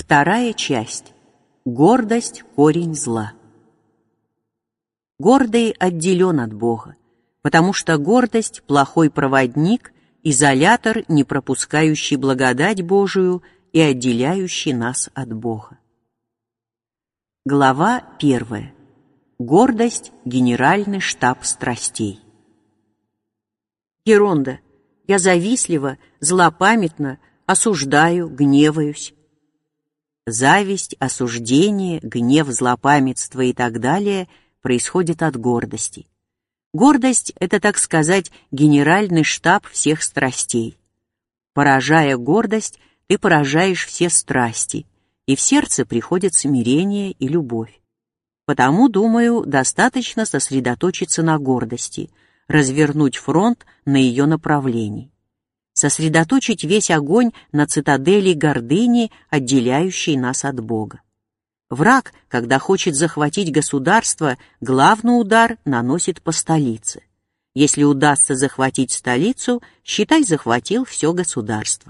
Вторая часть. Гордость – корень зла. Гордый отделен от Бога, потому что гордость – плохой проводник, изолятор, не пропускающий благодать Божию и отделяющий нас от Бога. Глава 1. Гордость – генеральный штаб страстей. Геронда, я завистлива, злопамятна, осуждаю, гневаюсь. Зависть, осуждение, гнев, злопамятство и так далее происходит от гордости. Гордость – это, так сказать, генеральный штаб всех страстей. Поражая гордость, ты поражаешь все страсти, и в сердце приходит смирение и любовь. Потому, думаю, достаточно сосредоточиться на гордости, развернуть фронт на ее направлении. Сосредоточить весь огонь на цитадели гордыни, отделяющей нас от Бога. Враг, когда хочет захватить государство, главный удар наносит по столице. Если удастся захватить столицу, считай, захватил все государство.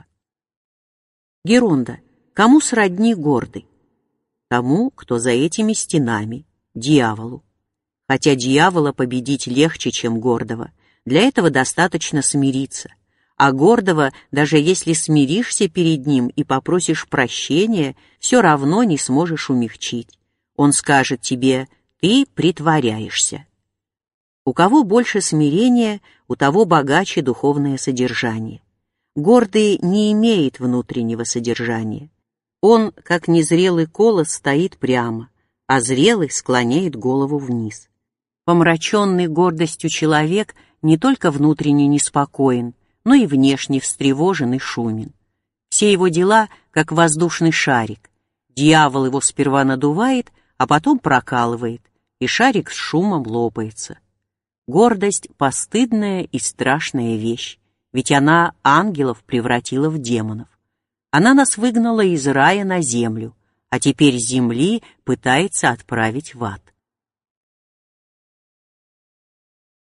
Геронда, кому сродни гордый? Тому, кто за этими стенами, дьяволу. Хотя дьявола победить легче, чем гордого, для этого достаточно смириться. А гордого, даже если смиришься перед ним и попросишь прощения, все равно не сможешь умягчить. Он скажет тебе: ты притворяешься. У кого больше смирения, у того богаче духовное содержание. Гордый не имеет внутреннего содержания. Он, как незрелый колос, стоит прямо, а зрелый склоняет голову вниз. Помраченный гордостью человек не только внутренне неспокоен, но и внешне встревожен и шумен. Все его дела, как воздушный шарик. Дьявол его сперва надувает, а потом прокалывает, и шарик с шумом лопается. Гордость — постыдная и страшная вещь, ведь она ангелов превратила в демонов. Она нас выгнала из рая на землю, а теперь с земли пытается отправить в ад.